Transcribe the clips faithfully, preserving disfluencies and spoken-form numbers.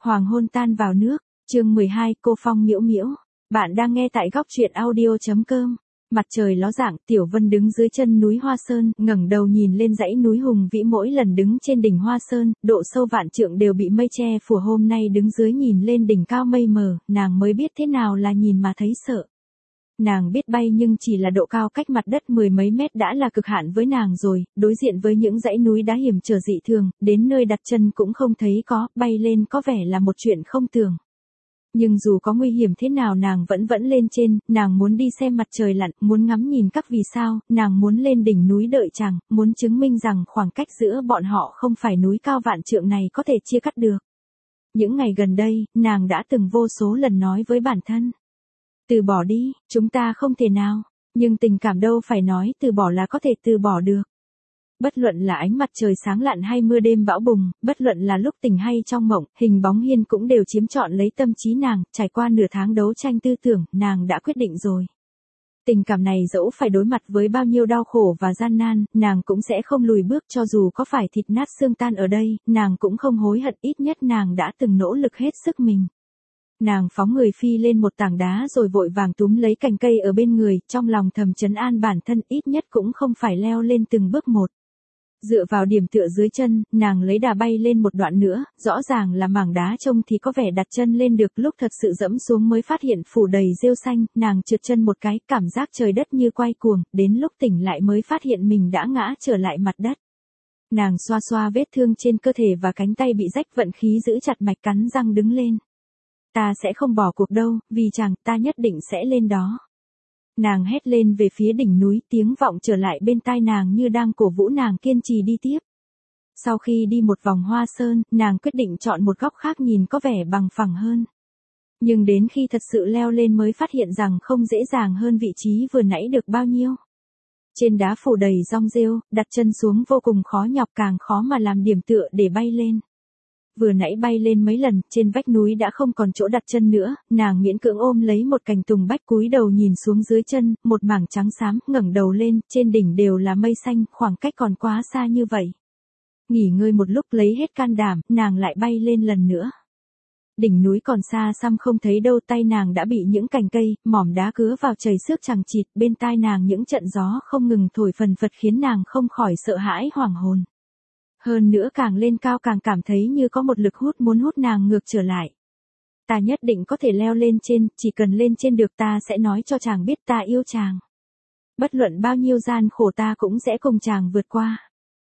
Hoàng hôn tan vào nước, chương mười hai, cô Phong Miễu Miễu. Bạn đang nghe tại góc truyện audio chấm com. Mặt trời ló dạng, Tiểu Vân đứng dưới chân núi Hoa Sơn, ngẩng đầu nhìn lên dãy núi hùng vĩ, mỗi lần đứng trên đỉnh Hoa Sơn, độ sâu vạn trượng đều bị mây che phủ, hôm nay đứng dưới nhìn lên đỉnh cao mây mờ, nàng mới biết thế nào là nhìn mà thấy sợ. Nàng biết bay nhưng chỉ là độ cao cách mặt đất mười mấy mét đã là cực hạn với nàng rồi, đối diện với những dãy núi đá hiểm trở dị thường, đến nơi đặt chân cũng không thấy có, bay lên có vẻ là một chuyện không tưởng. Nhưng dù có nguy hiểm thế nào nàng vẫn vẫn lên trên, nàng muốn đi xem mặt trời lặn, muốn ngắm nhìn các vì sao, nàng muốn lên đỉnh núi đợi chàng, muốn chứng minh rằng khoảng cách giữa bọn họ không phải núi cao vạn trượng này có thể chia cắt được. Những ngày gần đây, nàng đã từng vô số lần nói với bản thân. Từ bỏ đi, chúng ta không thể nào, nhưng tình cảm đâu phải nói từ bỏ là có thể từ bỏ được. Bất luận là ánh mặt trời sáng lặn hay mưa đêm bão bùng, bất luận là lúc tỉnh hay trong mộng, hình bóng Hiên cũng đều chiếm trọn lấy tâm trí nàng, trải qua nửa tháng đấu tranh tư tưởng, nàng đã quyết định rồi. Tình cảm này dẫu phải đối mặt với bao nhiêu đau khổ và gian nan, nàng cũng sẽ không lùi bước, cho dù có phải thịt nát xương tan ở đây, nàng cũng không hối hận, ít nhất nàng đã từng nỗ lực hết sức mình. Nàng phóng người phi lên một tảng đá rồi vội vàng túm lấy cành cây ở bên người, trong lòng thầm trấn an bản thân, ít nhất cũng không phải leo lên từng bước một. Dựa vào điểm tựa dưới chân, nàng lấy đà bay lên một đoạn nữa, rõ ràng là mảng đá trông thì có vẻ đặt chân lên được, lúc thật sự dẫm xuống mới phát hiện phủ đầy rêu xanh, nàng trượt chân một cái, cảm giác trời đất như quay cuồng, đến lúc tỉnh lại mới phát hiện mình đã ngã trở lại mặt đất. Nàng xoa xoa vết thương trên cơ thể và cánh tay bị rách, vận khí giữ chặt mạch, cắn răng đứng lên. Ta sẽ không bỏ cuộc đâu, vì chàng, ta nhất định sẽ lên đó. Nàng hét lên về phía đỉnh núi, tiếng vọng trở lại bên tai nàng như đang cổ vũ nàng kiên trì đi tiếp. Sau khi đi một vòng Hoa Sơn, nàng quyết định chọn một góc khác nhìn có vẻ bằng phẳng hơn. Nhưng đến khi thật sự leo lên mới phát hiện rằng không dễ dàng hơn vị trí vừa nãy được bao nhiêu. Trên đá phủ đầy rong rêu, đặt chân xuống vô cùng khó nhọc, càng khó mà làm điểm tựa để bay lên. Vừa nãy bay lên mấy lần, trên vách núi đã không còn chỗ đặt chân nữa, nàng miễn cưỡng ôm lấy một cành tùng bách, cúi đầu nhìn xuống dưới chân, một mảng trắng xám, ngẩng đầu lên, trên đỉnh đều là mây xanh, khoảng cách còn quá xa như vậy. Nghỉ ngơi một lúc lấy hết can đảm, nàng lại bay lên lần nữa. Đỉnh núi còn xa xăm không thấy đâu, tay nàng đã bị những cành cây, mỏm đá cứa vào chảy xước chằng chịt, bên tai nàng những trận gió không ngừng thổi phần phật khiến nàng không khỏi sợ hãi hoảng hồn. Hơn nữa càng lên cao càng cảm thấy như có một lực hút muốn hút nàng ngược trở lại. Ta nhất định có thể leo lên trên, chỉ cần lên trên được ta sẽ nói cho chàng biết ta yêu chàng. Bất luận bao nhiêu gian khổ ta cũng sẽ cùng chàng vượt qua.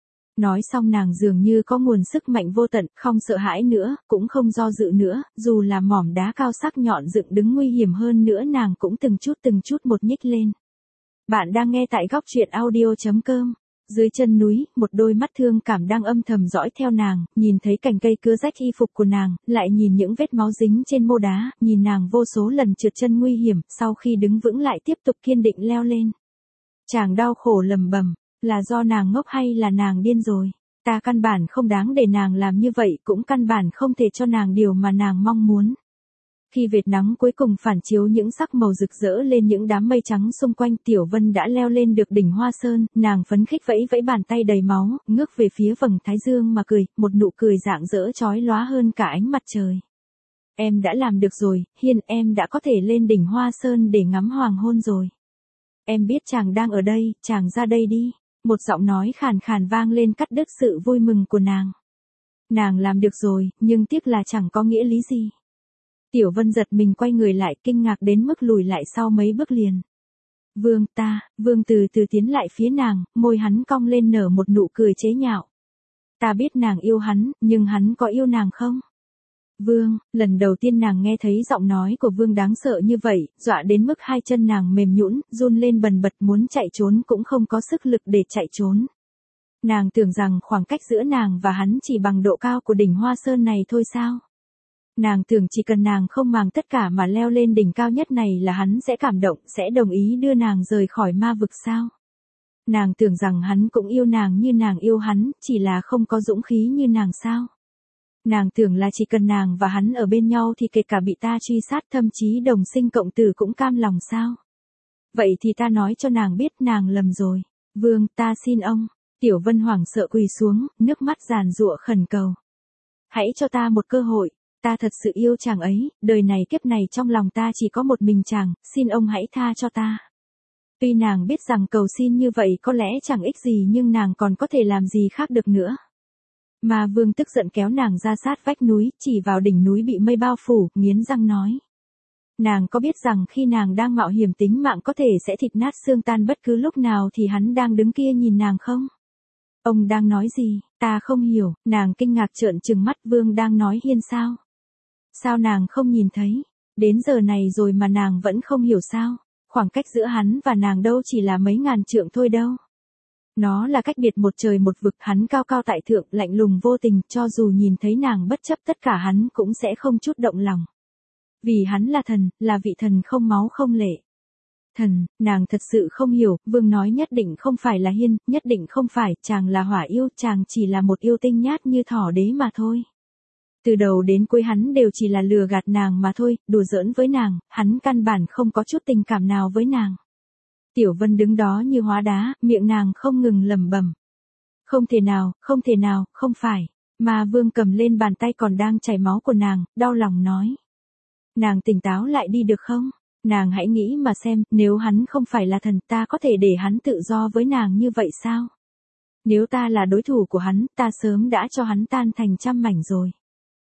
Nói xong nàng dường như có nguồn sức mạnh vô tận, không sợ hãi nữa, cũng không do dự nữa, dù là mỏm đá cao sắc nhọn dựng đứng nguy hiểm hơn nữa nàng cũng từng chút từng chút một nhích lên. Bạn đang nghe tại góc truyện audio chấm com. Dưới chân núi, một đôi mắt thương cảm đang âm thầm dõi theo nàng, nhìn thấy cành cây cứa rách y phục của nàng, lại nhìn những vết máu dính trên mô đá, nhìn nàng vô số lần trượt chân nguy hiểm, sau khi đứng vững lại tiếp tục kiên định leo lên. Chàng đau khổ lầm bầm, là do nàng ngốc hay là nàng điên rồi? Ta căn bản không đáng để nàng làm như vậy, cũng căn bản không thể cho nàng điều mà nàng mong muốn. Khi vệt nắng cuối cùng phản chiếu những sắc màu rực rỡ lên những đám mây trắng xung quanh, Tiểu Vân đã leo lên được đỉnh Hoa Sơn, nàng phấn khích vẫy vẫy bàn tay đầy máu, ngước về phía vầng thái dương mà cười, một nụ cười rạng rỡ chói lóa hơn cả ánh mặt trời. Em đã làm được rồi, Hiên, em đã có thể lên đỉnh Hoa Sơn để ngắm hoàng hôn rồi. Em biết chàng đang ở đây, chàng ra đây đi. Một giọng nói khàn khàn vang lên cắt đứt sự vui mừng của nàng. Nàng làm được rồi, nhưng tiếc là chẳng có nghĩa lý gì. Tiểu Vân giật mình quay người lại, kinh ngạc đến mức lùi lại sau mấy bước liền. Vương, ta, Vương từ từ tiến lại phía nàng, môi hắn cong lên nở một nụ cười chế nhạo. Ta biết nàng yêu hắn, nhưng hắn có yêu nàng không? Vương, lần đầu tiên nàng nghe thấy giọng nói của Vương đáng sợ như vậy, dọa đến mức hai chân nàng mềm nhũn, run lên bần bật, muốn chạy trốn cũng không có sức lực để chạy trốn. Nàng tưởng rằng khoảng cách giữa nàng và hắn chỉ bằng độ cao của đỉnh Hoa Sơn này thôi sao? Nàng tưởng chỉ cần nàng không màng tất cả mà leo lên đỉnh cao nhất này là hắn sẽ cảm động, sẽ đồng ý đưa nàng rời khỏi ma vực sao? Nàng tưởng rằng hắn cũng yêu nàng như nàng yêu hắn, chỉ là không có dũng khí như nàng sao? Nàng tưởng là chỉ cần nàng và hắn ở bên nhau thì kể cả bị ta truy sát, thậm chí đồng sinh cộng tử cũng cam lòng sao? Vậy thì ta nói cho nàng biết nàng lầm rồi. Vương, ta xin ông. Tiểu Vân hoảng sợ quỳ xuống, nước mắt giàn giụa khẩn cầu. Hãy cho ta một cơ hội. Ta thật sự yêu chàng ấy, đời này kiếp này trong lòng ta chỉ có một mình chàng, xin ông hãy tha cho ta. Tuy nàng biết rằng cầu xin như vậy có lẽ chẳng ích gì nhưng nàng còn có thể làm gì khác được nữa. Ma Vương tức giận kéo nàng ra sát vách núi, chỉ vào đỉnh núi bị mây bao phủ, nghiến răng nói. Nàng có biết rằng khi nàng đang mạo hiểm tính mạng có thể sẽ thịt nát xương tan bất cứ lúc nào thì hắn đang đứng kia nhìn nàng không? Ông đang nói gì? Ta không hiểu, nàng kinh ngạc trợn trừng mắt. Vương đang nói Hiên sao? Sao nàng không nhìn thấy? Đến giờ này rồi mà nàng vẫn không hiểu sao? Khoảng cách giữa hắn và nàng đâu chỉ là mấy ngàn trượng thôi đâu. Nó là cách biệt một trời một vực, hắn cao cao tại thượng, lạnh lùng vô tình, cho dù nhìn thấy nàng bất chấp tất cả hắn cũng sẽ không chút động lòng. Vì hắn là thần, là vị thần không máu không lệ. Thần, nàng thật sự không hiểu, Vương nói nhất định không phải là Hiên, nhất định không phải, chàng là hỏa yêu, chàng chỉ là một yêu tinh nhát như thỏ đế mà thôi. Từ đầu đến cuối hắn đều chỉ là lừa gạt nàng mà thôi, đùa giỡn với nàng, hắn căn bản không có chút tình cảm nào với nàng. Tiểu Vân đứng đó như hóa đá, miệng nàng không ngừng lẩm bẩm. Không thể nào, không thể nào, không phải. Ma Vương cầm lên bàn tay còn đang chảy máu của nàng, đau lòng nói. Nàng tỉnh táo lại đi được không? Nàng hãy nghĩ mà xem, nếu hắn không phải là thần ta có thể để hắn tự do với nàng như vậy sao? Nếu ta là đối thủ của hắn, ta sớm đã cho hắn tan thành trăm mảnh rồi.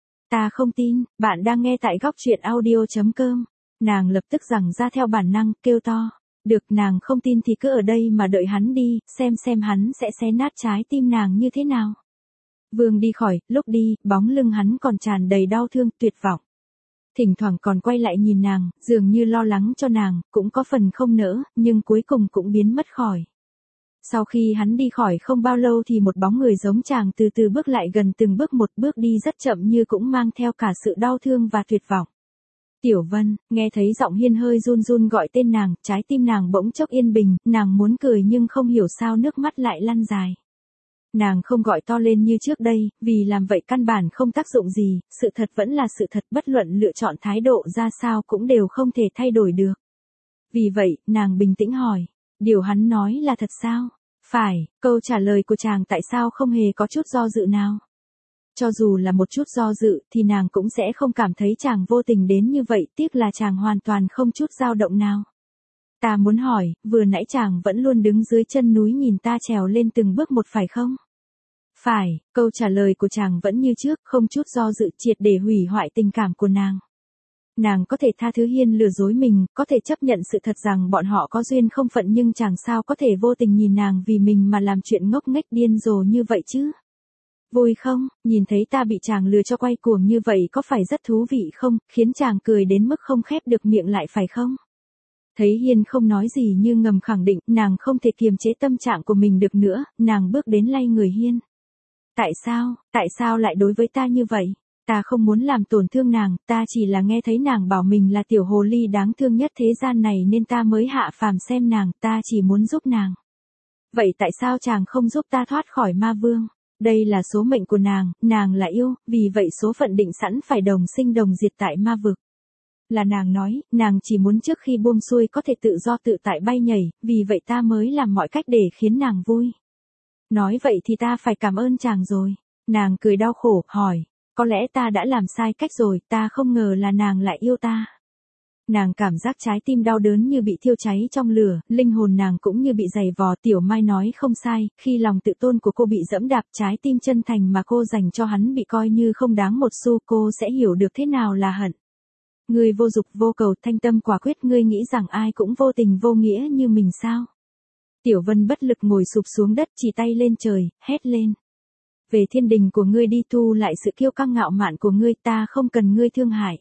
Ta không tin, bạn đang nghe tại góc truyện audio chấm com. Nàng lập tức giằng ra theo bản năng, kêu to. Được, nàng không tin thì cứ ở đây mà đợi hắn đi, xem xem hắn sẽ xé nát trái tim nàng như thế nào. Vương đi khỏi, lúc đi, bóng lưng hắn còn tràn đầy đau thương, tuyệt vọng. Thỉnh thoảng còn quay lại nhìn nàng, dường như lo lắng cho nàng, cũng có phần không nỡ, nhưng cuối cùng cũng biến mất khỏi. Sau khi hắn đi khỏi không bao lâu thì một bóng người giống chàng từ từ bước lại gần, từng bước một, bước đi rất chậm như cũng mang theo cả sự đau thương và tuyệt vọng. Tiểu Vân, nghe thấy giọng Hiên hơi run run gọi tên nàng, trái tim nàng bỗng chốc yên bình, nàng muốn cười nhưng không hiểu sao nước mắt lại lăn dài. Nàng không gọi to lên như trước đây, vì làm vậy căn bản không tác dụng gì, sự thật vẫn là sự thật, bất luận lựa chọn thái độ ra sao cũng đều không thể thay đổi được. Vì vậy, nàng bình tĩnh hỏi, điều hắn nói là thật sao? Phải, câu trả lời của chàng tại sao không hề có chút do dự nào? Cho dù là một chút do dự thì nàng cũng sẽ không cảm thấy chàng vô tình đến như vậy, tiếc là chàng hoàn toàn không chút dao động nào. Ta muốn hỏi, vừa nãy chàng vẫn luôn đứng dưới chân núi nhìn ta trèo lên từng bước một phải không? Phải, câu trả lời của chàng vẫn như trước, không chút do dự, triệt để hủy hoại tình cảm của nàng. Nàng có thể tha thứ Hiên lừa dối mình, có thể chấp nhận sự thật rằng bọn họ có duyên không phận, nhưng chàng sao có thể vô tình nhìn nàng vì mình mà làm chuyện ngốc nghếch điên rồ như vậy chứ? Vui không, nhìn thấy ta bị chàng lừa cho quay cuồng như vậy có phải rất thú vị không, khiến chàng cười đến mức không khép được miệng lại phải không? Thấy Hiên không nói gì như ngầm khẳng định, nàng không thể kiềm chế tâm trạng của mình được nữa, nàng bước đến lay người Hiên. Tại sao, tại sao lại đối với ta như vậy? Ta không muốn làm tổn thương nàng, ta chỉ là nghe thấy nàng bảo mình là tiểu hồ ly đáng thương nhất thế gian này nên ta mới hạ phàm xem nàng, ta chỉ muốn giúp nàng. Vậy tại sao chàng không giúp ta thoát khỏi ma vương? Đây là số mệnh của nàng, nàng là yêu, vì vậy số phận định sẵn phải đồng sinh đồng diệt tại ma vực. Là nàng nói, nàng chỉ muốn trước khi buông xuôi có thể tự do tự tại bay nhảy, vì vậy ta mới làm mọi cách để khiến nàng vui. Nói vậy thì ta phải cảm ơn chàng rồi. Nàng cười đau khổ, hỏi, có lẽ ta đã làm sai cách rồi, ta không ngờ là nàng lại yêu ta. Nàng cảm giác trái tim đau đớn như bị thiêu cháy trong lửa, linh hồn nàng cũng như bị giày vò. Tiểu Mai nói không sai, khi lòng tự tôn của cô bị dẫm đạp, trái tim chân thành mà cô dành cho hắn bị coi như không đáng một xu, cô sẽ hiểu được thế nào là hận. Ngươi vô dục vô cầu, thanh tâm quả quyết, ngươi nghĩ rằng ai cũng vô tình vô nghĩa như mình sao? Tiểu Vân bất lực ngồi sụp xuống đất, chỉ tay lên trời, hét lên. Về thiên đình của ngươi đi, thu lại sự kiêu căng ngạo mạn của ngươi, ta không cần ngươi thương hại.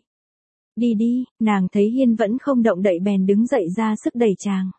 Đi đi, nàng thấy Hiên vẫn không động đậy bèn đứng dậy ra sức đẩy chàng.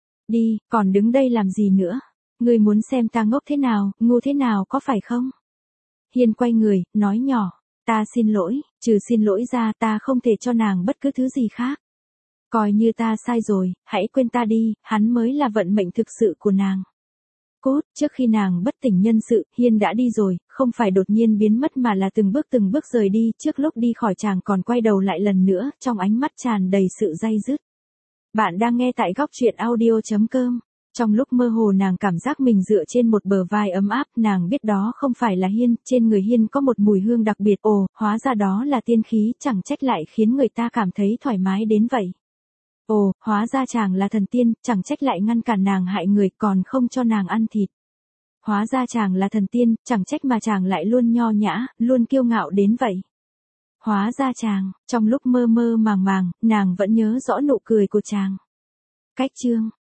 Đi, còn đứng đây làm gì nữa? Ngươi muốn xem ta ngốc thế nào, ngu thế nào có phải không? Hiên quay người, nói nhỏ, ta xin lỗi, trừ xin lỗi ra ta không thể cho nàng bất cứ thứ gì khác. Coi như ta sai rồi, hãy quên ta đi, hắn mới là vận mệnh thực sự của nàng. Cốt, trước khi nàng bất tỉnh nhân sự, Hiên đã đi rồi, không phải đột nhiên biến mất mà là từng bước từng bước rời đi, trước lúc đi khỏi chàng còn quay đầu lại lần nữa, trong ánh mắt tràn đầy sự day dứt. Bạn đang nghe tại góc truyện audio chấm com. Trong lúc mơ hồ nàng cảm giác mình dựa trên một bờ vai ấm áp, nàng biết đó không phải là Hiên, trên người Hiên có một mùi hương đặc biệt, ồ, hóa ra đó là tiên khí, chẳng trách lại khiến người ta cảm thấy thoải mái đến vậy. Ồ, hóa ra chàng là thần tiên, chẳng trách lại ngăn cản nàng hại người còn không cho nàng ăn thịt. Hóa ra chàng là thần tiên, chẳng trách mà chàng lại luôn nho nhã, luôn kiêu ngạo đến vậy. Hóa ra chàng, trong lúc mơ mơ màng màng, nàng vẫn nhớ rõ nụ cười của chàng. Cách chương